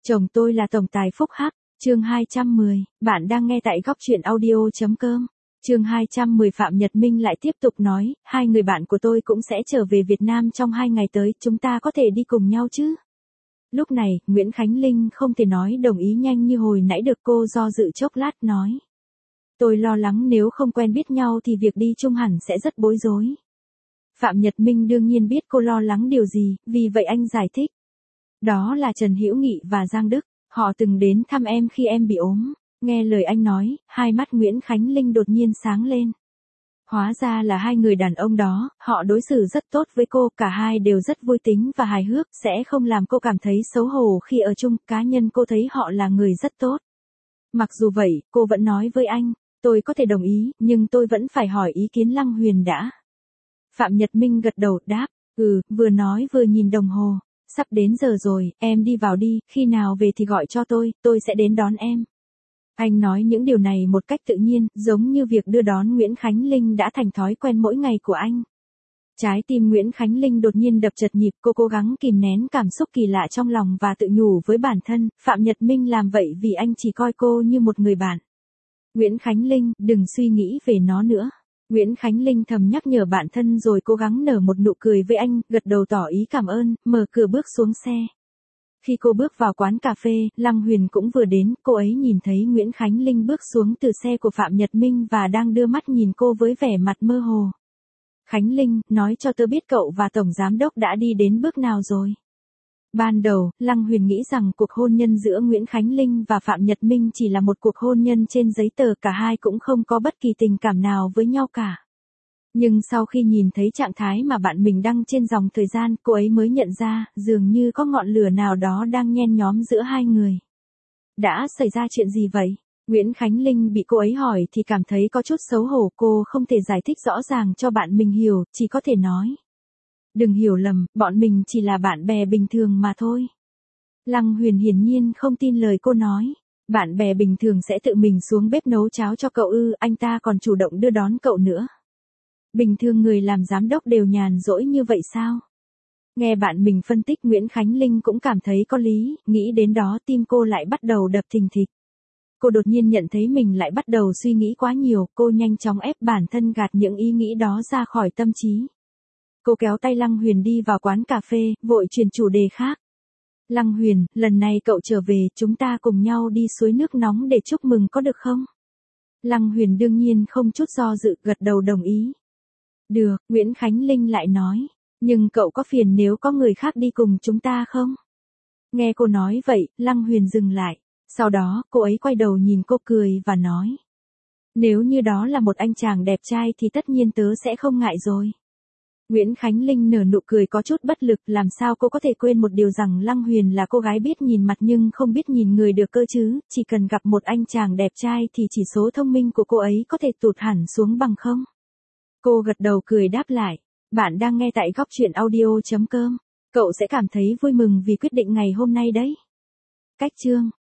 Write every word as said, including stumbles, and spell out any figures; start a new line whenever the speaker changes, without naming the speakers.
Chồng tôi là tổng tài phúc hắc, chương hai trăm mười, bạn đang nghe tại góc truyện audio.com. Chương hai trăm mười Phạm Nhật Minh lại tiếp tục nói, hai người bạn của tôi cũng sẽ trở về Việt Nam trong hai ngày tới, chúng ta có thể đi cùng nhau chứ? Lúc này, Nguyễn Khánh Linh không thể nói đồng ý nhanh như hồi nãy được, cô do dự chốc lát nói. Tôi lo lắng nếu không quen biết nhau thì việc đi chung hẳn sẽ rất bối rối. Phạm Nhật Minh đương nhiên biết cô lo lắng điều gì, vì vậy anh giải thích. Đó là Trần Hữu Nghị và Giang Đức, họ từng đến thăm em khi em bị ốm. Nghe lời anh nói, hai mắt Nguyễn Khánh Linh đột nhiên sáng lên. Hóa ra là hai người đàn ông đó, họ đối xử rất tốt với cô, cả hai đều rất vui tính và hài hước, sẽ không làm cô cảm thấy xấu hổ khi ở chung, cá nhân cô thấy họ là người rất tốt. Mặc dù vậy, cô vẫn nói với anh, tôi có thể đồng ý, nhưng tôi vẫn phải hỏi ý kiến Lăng Huyền đã. Phạm Nhật Minh gật đầu, đáp, ừ, vừa nói vừa nhìn đồng hồ, sắp đến giờ rồi, em đi vào đi, khi nào về thì gọi cho tôi, tôi sẽ đến đón em. Anh nói những điều này một cách tự nhiên, giống như việc đưa đón Nguyễn Khánh Linh đã thành thói quen mỗi ngày của anh. Trái tim Nguyễn Khánh Linh đột nhiên đập chật nhịp, cô cố gắng kìm nén cảm xúc kỳ lạ trong lòng và tự nhủ với bản thân, Phạm Nhật Minh làm vậy vì anh chỉ coi cô như một người bạn. Nguyễn Khánh Linh, đừng suy nghĩ về nó nữa. Nguyễn Khánh Linh thầm nhắc nhở bản thân rồi cố gắng nở một nụ cười với anh, gật đầu tỏ ý cảm ơn, mở cửa bước xuống xe. Khi cô bước vào quán cà phê, Lăng Huyền cũng vừa đến, cô ấy nhìn thấy Nguyễn Khánh Linh bước xuống từ xe của Phạm Nhật Minh và đang đưa mắt nhìn cô với vẻ mặt mơ hồ. Khánh Linh, nói cho tớ biết cậu và Tổng Giám Đốc đã đi đến bước nào rồi. Ban đầu, Lăng Huyền nghĩ rằng cuộc hôn nhân giữa Nguyễn Khánh Linh và Phạm Nhật Minh chỉ là một cuộc hôn nhân trên giấy tờ, cả hai cũng không có bất kỳ tình cảm nào với nhau cả. Nhưng sau khi nhìn thấy trạng thái mà bạn mình đăng trên dòng thời gian, cô ấy mới nhận ra, dường như có ngọn lửa nào đó đang nhen nhóm giữa hai người. Đã xảy ra chuyện gì vậy? Nguyễn Khánh Linh bị cô ấy hỏi thì cảm thấy có chút xấu hổ, cô không thể giải thích rõ ràng cho bạn mình hiểu, chỉ có thể nói. Đừng hiểu lầm, bọn mình chỉ là bạn bè bình thường mà thôi. Lăng Huyền hiển nhiên không tin lời cô nói. Bạn bè bình thường sẽ tự mình xuống bếp nấu cháo cho cậu ư, anh ta còn chủ động đưa đón cậu nữa. Bình thường người làm giám đốc đều nhàn rỗi như vậy sao? Nghe bạn mình phân tích, Nguyễn Khánh Linh cũng cảm thấy có lý, nghĩ đến đó tim cô lại bắt đầu đập thình thịch. Cô đột nhiên nhận thấy mình lại bắt đầu suy nghĩ quá nhiều, cô nhanh chóng ép bản thân gạt những ý nghĩ đó ra khỏi tâm trí. Cô kéo tay Lăng Huyền đi vào quán cà phê, vội chuyển chủ đề khác. Lăng Huyền, lần này cậu trở về, chúng ta cùng nhau đi suối nước nóng để chúc mừng có được không? Lăng Huyền đương nhiên không chút do dự, gật đầu đồng ý. Được, Nguyễn Khánh Linh lại nói, nhưng cậu có phiền nếu có người khác đi cùng chúng ta không? Nghe cô nói vậy, Lăng Huyền dừng lại, sau đó cô ấy quay đầu nhìn cô cười và nói. Nếu như đó là một anh chàng đẹp trai thì tất nhiên tớ sẽ không ngại rồi. Nguyễn Khánh Linh nở nụ cười có chút bất lực, làm sao cô có thể quên một điều rằng Lăng Huyền là cô gái biết nhìn mặt nhưng không biết nhìn người được cơ chứ, chỉ cần gặp một anh chàng đẹp trai thì chỉ số thông minh của cô ấy có thể tụt hẳn xuống bằng không? Cô gật đầu cười đáp lại, bạn đang nghe tại góc truyện audio.com, cậu sẽ cảm thấy vui mừng vì quyết định ngày hôm nay đấy. Cách chương